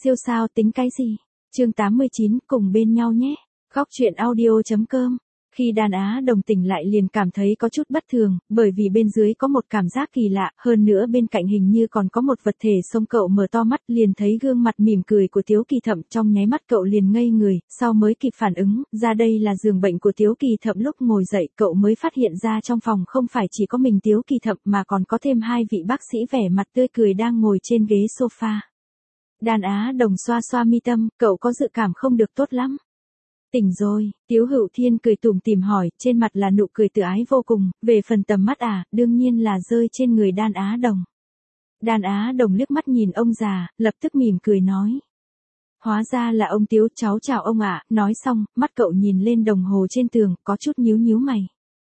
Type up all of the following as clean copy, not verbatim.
siêu sao tính cái gì? Chương 89, cùng bên nhau nhé. Góc truyện audio.com. Khi Đan Á Đồng tỉnh lại liền cảm thấy có chút bất thường, bởi vì bên dưới có một cảm giác kỳ lạ, hơn nữa bên cạnh hình như còn có một vật thể sống. Cậu mở to mắt liền thấy gương mặt mỉm cười của Tiếu Kỳ Thậm, trong nháy mắt cậu liền ngây người, sau mới kịp phản ứng, ra đây là giường bệnh của Tiếu Kỳ Thậm. Lúc ngồi dậy cậu mới phát hiện ra trong phòng không phải chỉ có mình Tiếu Kỳ Thậm mà còn có thêm hai vị bác sĩ vẻ mặt tươi cười đang ngồi trên ghế sofa. Đan Á Đồng xoa xoa mi tâm, cậu có dự cảm không được tốt lắm. Tỉnh rồi, Tiếu Hữu Thiên cười tủm tỉm hỏi, trên mặt là nụ cười tự ái vô cùng, về phần tầm mắt đương nhiên là rơi trên người Đan Á Đồng. Đan Á Đồng liếc mắt nhìn ông già, lập tức mỉm cười nói. Hóa ra là ông Tiếu, cháu chào ông ạ. Nói xong, mắt cậu nhìn lên đồng hồ trên tường, có chút nhíu nhíu mày.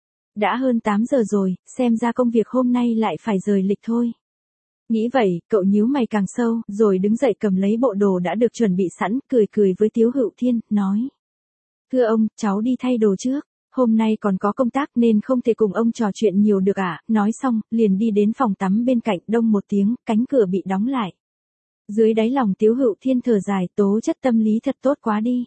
Đã hơn 8 giờ rồi, xem ra công việc hôm nay lại phải rời lịch thôi. Nghĩ vậy, cậu nhíu mày càng sâu, rồi đứng dậy cầm lấy bộ đồ đã được chuẩn bị sẵn, cười với Tiếu Hữu Thiên, nói. Thưa ông, cháu đi thay đồ trước, hôm nay còn có công tác nên không thể cùng ông trò chuyện nhiều được ạ. Nói xong, liền đi đến phòng tắm bên cạnh, đông một tiếng, cánh cửa bị đóng lại. Dưới đáy lòng Tiếu Hữu Thiên thở dài, tố chất tâm lý thật tốt quá đi.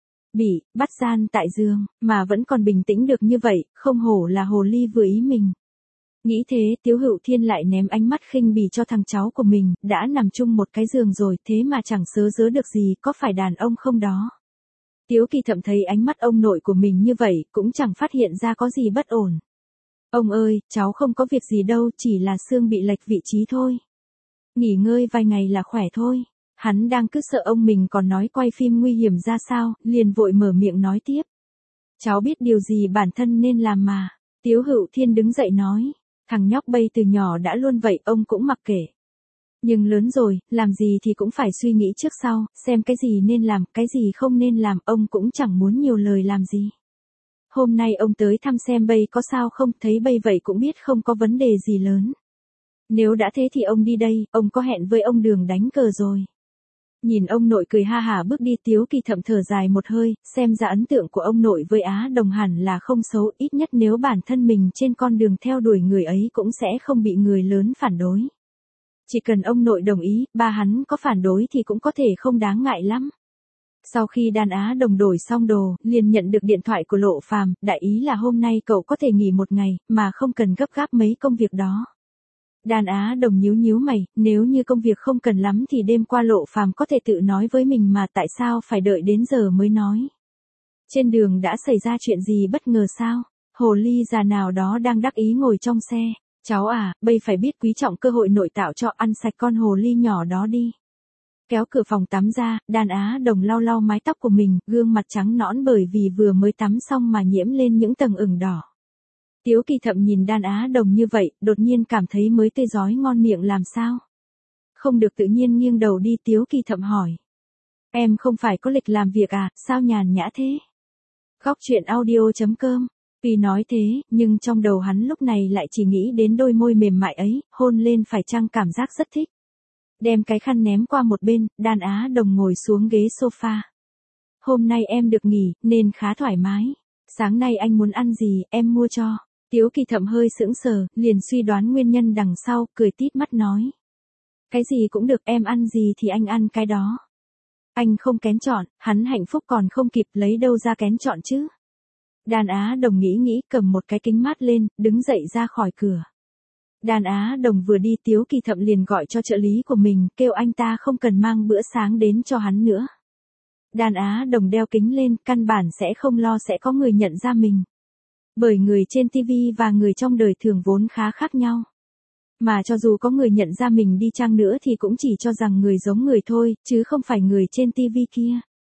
Bị bắt gian tại giường, mà vẫn còn bình tĩnh được như vậy, không hổ là hồ ly vừa ý mình. Nghĩ thế, Tiếu Hữu Thiên lại ném ánh mắt khinh bỉ cho thằng cháu của mình, đã nằm chung một cái giường rồi, thế mà chẳng sớ dớ được gì, có phải đàn ông không đó. Tiếu Kỳ Thậm thấy ánh mắt ông nội của mình như vậy, cũng chẳng phát hiện ra có gì bất ổn. Ông ơi, cháu không có việc gì đâu, chỉ là xương bị lệch vị trí thôi. Nghỉ ngơi vài ngày là khỏe thôi. Hắn đang cứ sợ ông mình còn nói quay phim nguy hiểm ra sao, liền vội mở miệng nói tiếp. Cháu biết điều gì bản thân nên làm mà. Tiếu Hữu Thiên đứng dậy nói. Thằng nhóc bây từ nhỏ đã luôn vậy, ông cũng mặc kệ. Nhưng lớn rồi, làm gì thì cũng phải suy nghĩ trước sau, xem cái gì nên làm, cái gì không nên làm, ông cũng chẳng muốn nhiều lời làm gì. Hôm nay ông tới thăm xem bây có sao không, thấy bây vậy cũng biết không có vấn đề gì lớn. Nếu đã thế thì ông đi đây, ông có hẹn với ông Đường đánh cờ rồi. Nhìn ông nội cười ha hả bước đi, Tiếu Kỳ Thậm thở dài một hơi, xem ra ấn tượng của ông nội với Á Đồng hẳn là không xấu, ít nhất nếu bản thân mình trên con đường theo đuổi người ấy cũng sẽ không bị người lớn phản đối. Chỉ cần ông nội đồng ý, ba hắn có phản đối thì cũng có thể không đáng ngại lắm. Sau khi Đan Á Đồng đổi xong đồ, liền nhận được điện thoại của Lộ Phàm, đại ý là hôm nay cậu có thể nghỉ một ngày, mà không cần gấp gáp mấy công việc đó. Đan Á Đồng nhíu mày, nếu như công việc không cần lắm thì đêm qua Lộ Phàm có thể tự nói với mình mà tại sao phải đợi đến giờ mới nói. Trên đường đã xảy ra chuyện gì bất ngờ sao? Hồ ly già nào đó đang đắc ý ngồi trong xe. Cháu bây phải biết quý trọng cơ hội nội tạo cho, ăn sạch con hồ ly nhỏ đó đi. Kéo cửa phòng tắm ra, Đan Á Đồng lau lau mái tóc của mình, gương mặt trắng nõn bởi vì vừa mới tắm xong mà nhiễm lên những tầng ửng đỏ. Tiếu Kỳ Thậm nhìn Đan Á Đồng như vậy, đột nhiên cảm thấy mới tê rói ngon miệng làm sao. Không được tự nhiên nghiêng đầu đi, Tiếu Kỳ Thậm hỏi. Em không phải có lịch làm việc sao nhàn nhã thế? Góc truyện audio.com. Vì nói thế, nhưng trong đầu hắn lúc này lại chỉ nghĩ đến đôi môi mềm mại ấy, hôn lên phải chăng cảm giác rất thích. Đem cái khăn ném qua một bên, Đan Á Đồng ngồi xuống ghế sofa. Hôm nay em được nghỉ, nên khá thoải mái. Sáng nay anh muốn ăn gì, em mua cho. Tiếu Kỳ Thậm hơi sững sờ, liền suy đoán nguyên nhân đằng sau, cười tít mắt nói. Cái gì cũng được, em ăn gì thì anh ăn cái đó. Anh không kén chọn, hắn hạnh phúc còn không kịp, lấy đâu ra kén chọn chứ. Đan Á Đồng nghĩ cầm một cái kính mát lên, đứng dậy ra khỏi cửa. Đan Á Đồng vừa đi, Tiếu Kỳ Thậm liền gọi cho trợ lý của mình, kêu anh ta không cần mang bữa sáng đến cho hắn nữa. Đan Á Đồng đeo kính lên, căn bản sẽ không lo sẽ có người nhận ra mình. Bởi người trên TV và người trong đời thường vốn khá khác nhau. Mà cho dù có người nhận ra mình đi chăng nữa thì cũng chỉ cho rằng người giống người thôi, chứ không phải người trên TV kia.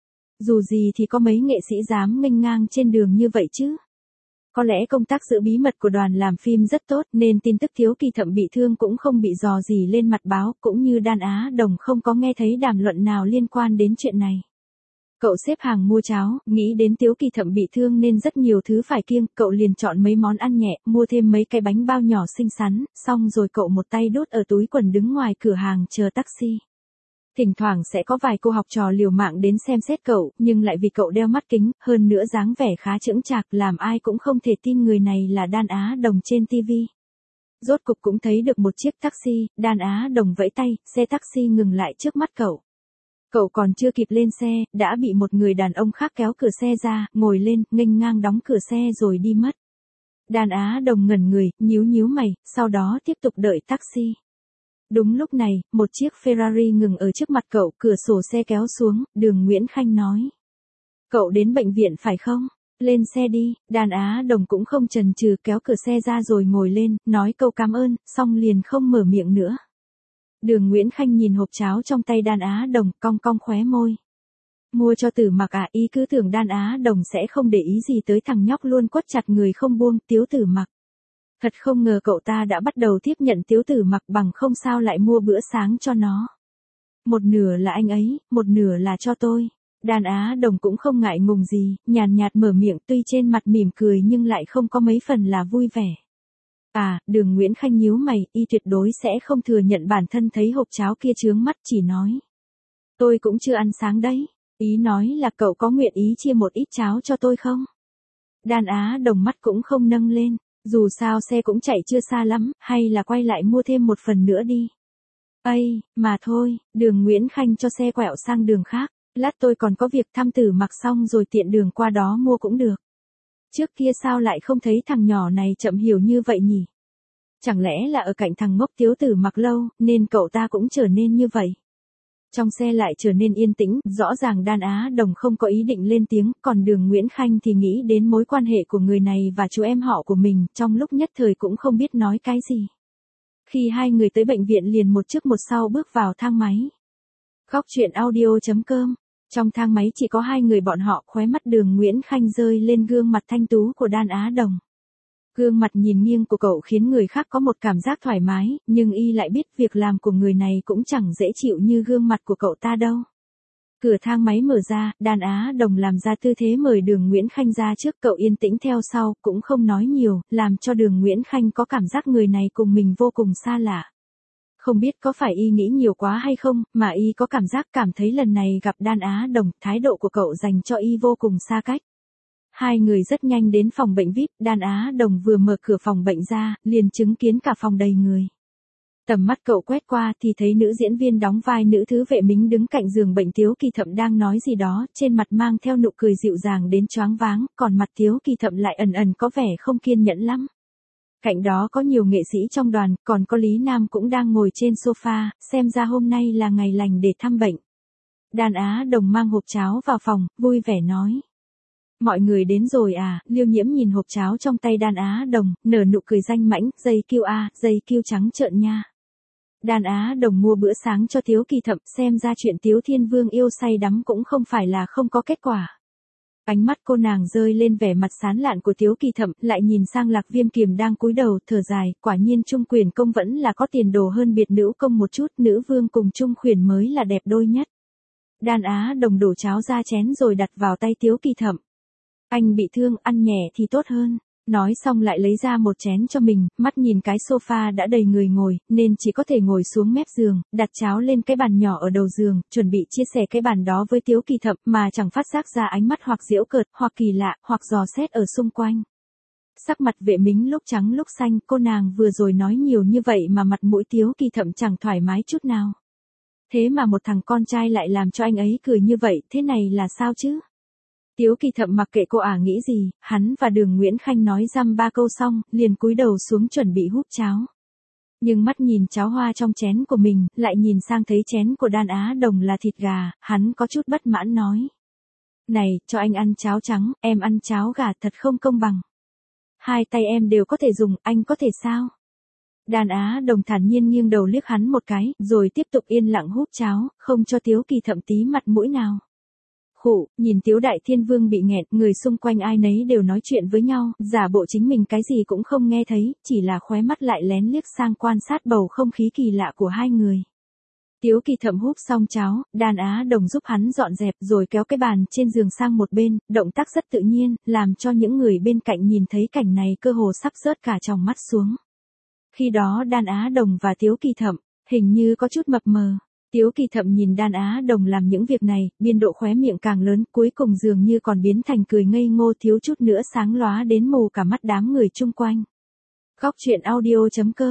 Dù gì thì có mấy nghệ sĩ dám nghênh ngang trên đường như vậy chứ. Có lẽ công tác giữ bí mật của đoàn làm phim rất tốt nên tin tức Tiếu Kỳ Thậm bị thương cũng không bị rò rỉ lên mặt báo, cũng như Đan Á Đồng không có nghe thấy đàm luận nào liên quan đến chuyện này. Cậu xếp hàng mua cháo, nghĩ đến Tiếu Kỳ Thậm bị thương nên rất nhiều thứ phải kiêng, cậu liền chọn mấy món ăn nhẹ, mua thêm mấy cái bánh bao nhỏ xinh xắn, xong rồi cậu một tay đút ở túi quần đứng ngoài cửa hàng chờ taxi. Thỉnh thoảng sẽ có vài cô học trò liều mạng đến xem xét cậu, nhưng lại vì cậu đeo mắt kính, hơn nữa dáng vẻ khá chững chạc, làm ai cũng không thể tin người này là Đan Á Đồng trên TV. Rốt cục cũng thấy được một chiếc taxi, Đan Á Đồng vẫy tay, xe taxi ngừng lại trước mắt cậu. Cậu còn chưa kịp lên xe, đã bị một người đàn ông khác kéo cửa xe ra, ngồi lên, nghênh ngang đóng cửa xe rồi đi mất. Đàn Á Đồng ngẩn người, nhíu nhíu mày, sau đó tiếp tục đợi taxi. Đúng lúc này, một chiếc Ferrari ngừng ở trước mặt cậu, cửa sổ xe kéo xuống, Đường Nguyễn Khanh nói. Cậu đến bệnh viện phải không? Lên xe đi, Đàn Á Đồng cũng không chần chừ kéo cửa xe ra rồi ngồi lên, nói câu cảm ơn, xong liền không mở miệng nữa. Đường Nguyễn Khanh nhìn hộp cháo trong tay Đàn Á Đồng, cong cong khóe môi. Mua cho Tử Mặc à? Ý cứ tưởng Đàn Á Đồng sẽ không để ý gì tới thằng nhóc luôn quất chặt người không buông, Tiếu Tử Mặc. Thật không ngờ cậu ta đã bắt đầu tiếp nhận Tiếu Tử Mặc, bằng không sao lại mua bữa sáng cho nó. Một nửa là anh ấy, một nửa là cho tôi. Đàn Á Đồng cũng không ngại ngùng gì, nhàn nhạt mở miệng, tuy trên mặt mỉm cười nhưng lại không có mấy phần là vui vẻ. À, Đường Nguyễn Khanh nhíu mày, y tuyệt đối sẽ không thừa nhận bản thân thấy hộp cháo kia chướng mắt, chỉ nói. Tôi cũng chưa ăn sáng đấy. Ý nói là cậu có nguyện ý chia một ít cháo cho tôi không? Đàn Á Đồng mắt cũng không nâng lên, dù sao xe cũng chạy chưa xa lắm, hay là quay lại mua thêm một phần nữa đi. Ây, mà thôi, Đường Nguyễn Khanh cho xe quẹo sang đường khác, lát tôi còn có việc thăm Tử Mặc xong rồi tiện đường qua đó mua cũng được. Trước kia sao lại không thấy thằng nhỏ này chậm hiểu như vậy nhỉ? Chẳng lẽ là ở cạnh thằng ngốc Tiếu Tử Mặc lâu, nên cậu ta cũng trở nên như vậy? Trong xe lại trở nên yên tĩnh, rõ ràng Đàn Á Đồng không có ý định lên tiếng, còn Đường Nguyễn Khanh thì nghĩ đến mối quan hệ của người này và chú em họ của mình, trong lúc nhất thời cũng không biết nói cái gì. Khi hai người tới bệnh viện liền một trước một sau bước vào thang máy. Góc truyện audio.com. Trong thang máy chỉ có hai người bọn họ, khóe mắt Đường Nguyễn Khanh rơi lên gương mặt thanh tú của Đàn Á Đồng. Gương mặt nhìn nghiêng của cậu khiến người khác có một cảm giác thoải mái, nhưng y lại biết việc làm của người này cũng chẳng dễ chịu như gương mặt của cậu ta đâu. Cửa thang máy mở ra, Đàn Á Đồng làm ra tư thế mời Đường Nguyễn Khanh ra trước, cậu yên tĩnh theo sau, cũng không nói nhiều, làm cho Đường Nguyễn Khanh có cảm giác người này cùng mình vô cùng xa lạ. Không biết có phải y nghĩ nhiều quá hay không, mà y có cảm thấy lần này gặp Đàn Á Đồng, thái độ của cậu dành cho y vô cùng xa cách. Hai người rất nhanh đến phòng bệnh VIP, Đàn Á Đồng vừa mở cửa phòng bệnh ra, liền chứng kiến cả phòng đầy người. Tầm mắt cậu quét qua thì thấy nữ diễn viên đóng vai nữ thứ vệ mính đứng cạnh giường bệnh Tiếu Kỳ Thậm đang nói gì đó, trên mặt mang theo nụ cười dịu dàng đến choáng váng, còn mặt Tiếu Kỳ Thậm lại ẩn ẩn có vẻ không kiên nhẫn lắm. Cạnh đó có nhiều nghệ sĩ trong đoàn, còn có Lý Nam cũng đang ngồi trên sofa, xem ra hôm nay là ngày lành để thăm bệnh. Đàn Á Đồng mang hộp cháo vào phòng, vui vẻ nói. Mọi người đến rồi à? Liêu Nhiễm nhìn hộp cháo trong tay Đàn Á Đồng, nở nụ cười danh mãnh, dây kiêu a, dây kiêu trắng trợn nha. Đàn Á Đồng mua bữa sáng cho Tiếu Kỳ Thậm, xem ra chuyện Tiếu Thiên Vương yêu say đắm cũng không phải là không có kết quả. Ánh mắt cô nàng rơi lên vẻ mặt sán lạn của Tiếu Kỳ Thậm, lại nhìn sang Lạc Viêm Kiềm đang cúi đầu, thở dài, quả nhiên Trung Quyền công vẫn là có tiền đồ hơn biệt nữ công một chút, nữ vương cùng Trung Quyền mới là đẹp đôi nhất. Đàn Á Đồng đổ cháo ra chén rồi đặt vào tay Tiếu Kỳ Thậm. Anh bị thương, ăn nhẹ thì tốt hơn. Nói xong lại lấy ra một chén cho mình, mắt nhìn cái sofa đã đầy người ngồi, nên chỉ có thể ngồi xuống mép giường, đặt cháo lên cái bàn nhỏ ở đầu giường, chuẩn bị chia sẻ cái bàn đó với Tiếu Kỳ Thậm, mà chẳng phát giác ra ánh mắt hoặc giễu cợt, hoặc kỳ lạ, hoặc dò xét ở xung quanh. Sắc mặt vệ mính lúc trắng lúc xanh, cô nàng vừa rồi nói nhiều như vậy mà mặt mũi Tiếu Kỳ Thậm chẳng thoải mái chút nào. Thế mà một thằng con trai lại làm cho anh ấy cười như vậy, thế này là sao chứ? Tiếu Kỳ Thậm mặc kệ cô nghĩ gì, hắn và Đường Nguyễn Khanh nói dăm ba câu xong, liền cúi đầu xuống chuẩn bị húp cháo. Nhưng mắt nhìn cháo hoa trong chén của mình, lại nhìn sang thấy chén của Đàn Á Đồng là thịt gà, hắn có chút bất mãn nói. Này, cho anh ăn cháo trắng, em ăn cháo gà, thật không công bằng. Hai tay em đều có thể dùng, anh có thể sao? Đàn Á Đồng thản nhiên nghiêng đầu liếc hắn một cái, rồi tiếp tục yên lặng húp cháo, không cho Tiếu Kỳ Thậm tí mặt mũi nào. Khụ, nhìn Tiếu Đại Thiên Vương bị nghẹn, người xung quanh ai nấy đều nói chuyện với nhau, giả bộ chính mình cái gì cũng không nghe thấy, chỉ là khóe mắt lại lén liếc sang quan sát bầu không khí kỳ lạ của hai người. Tiếu Kỳ Thậm húp xong cháo, Đàn Á Đồng giúp hắn dọn dẹp rồi kéo cái bàn trên giường sang một bên, động tác rất tự nhiên, làm cho những người bên cạnh nhìn thấy cảnh này cơ hồ sắp rớt cả tròng mắt xuống. Khi đó Đàn Á Đồng và Tiếu Kỳ Thậm, hình như có chút mập mờ. Tiếu Kỳ Thậm nhìn Đàn Á Đồng làm những việc này, biên độ khóe miệng càng lớn, cuối cùng dường như còn biến thành cười ngây ngô, thiếu chút nữa sáng lóa đến mù cả mắt đám người chung quanh. Góc truyện audio.com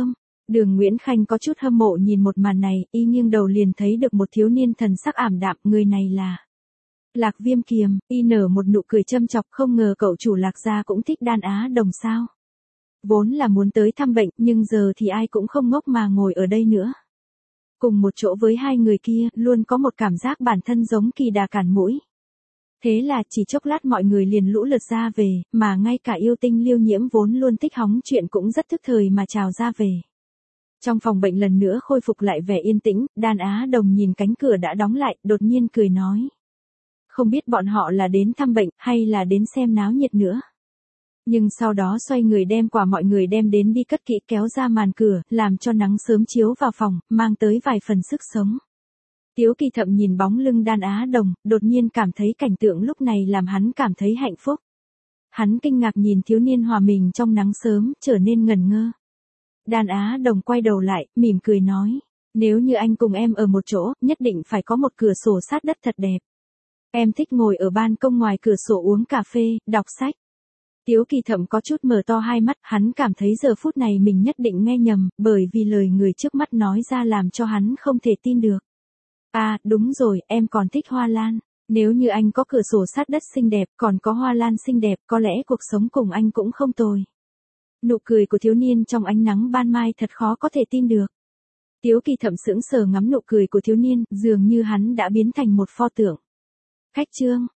Đường Nguyễn Khanh có chút hâm mộ nhìn một màn này, y nghiêng đầu liền thấy được một thiếu niên thần sắc ảm đạm, người này là Lạc Viêm Kiềm, y nở một nụ cười châm chọc, không ngờ cậu chủ Lạc gia cũng thích Đan Á Đồng sao. Vốn là muốn tới thăm bệnh, nhưng giờ thì ai cũng không ngốc mà ngồi ở đây nữa. Cùng một chỗ với hai người kia, luôn có một cảm giác bản thân giống kỳ đà cản mũi. Thế là chỉ chốc lát mọi người liền lũ lượt ra về, mà ngay cả yêu tinh Liêu Nhiễm vốn luôn thích hóng chuyện cũng rất thức thời mà chào ra về. Trong phòng bệnh lần nữa khôi phục lại vẻ yên tĩnh, Đan Á Đồng nhìn cánh cửa đã đóng lại, đột nhiên cười nói. Không biết bọn họ là đến thăm bệnh, hay là đến xem náo nhiệt nữa. Nhưng sau đó xoay người đem quả mọi người đem đến đi cất kỹ, kéo ra màn cửa, làm cho nắng sớm chiếu vào phòng, mang tới vài phần sức sống. Tiếu Kỳ Thậm nhìn bóng lưng Đan Á Đồng, đột nhiên cảm thấy cảnh tượng lúc này làm hắn cảm thấy hạnh phúc. Hắn kinh ngạc nhìn thiếu niên hòa mình trong nắng sớm, trở nên ngẩn ngơ. Đan Á Đồng quay đầu lại, mỉm cười nói, nếu như anh cùng em ở một chỗ, nhất định phải có một cửa sổ sát đất thật đẹp. Em thích ngồi ở ban công ngoài cửa sổ uống cà phê, đọc sách. Tiếu Kỳ Thậm có chút mở to hai mắt, hắn cảm thấy giờ phút này mình nhất định nghe nhầm, bởi vì lời người trước mắt nói ra làm cho hắn không thể tin được. À, đúng rồi, em còn thích hoa lan. Nếu như anh có cửa sổ sát đất xinh đẹp, còn có hoa lan xinh đẹp, có lẽ cuộc sống cùng anh cũng không tồi. Nụ cười của thiếu niên trong ánh nắng ban mai thật khó có thể tin được. Tiếu Kỳ Thậm sững sờ ngắm nụ cười của thiếu niên, dường như hắn đã biến thành một pho tượng. Khách trương.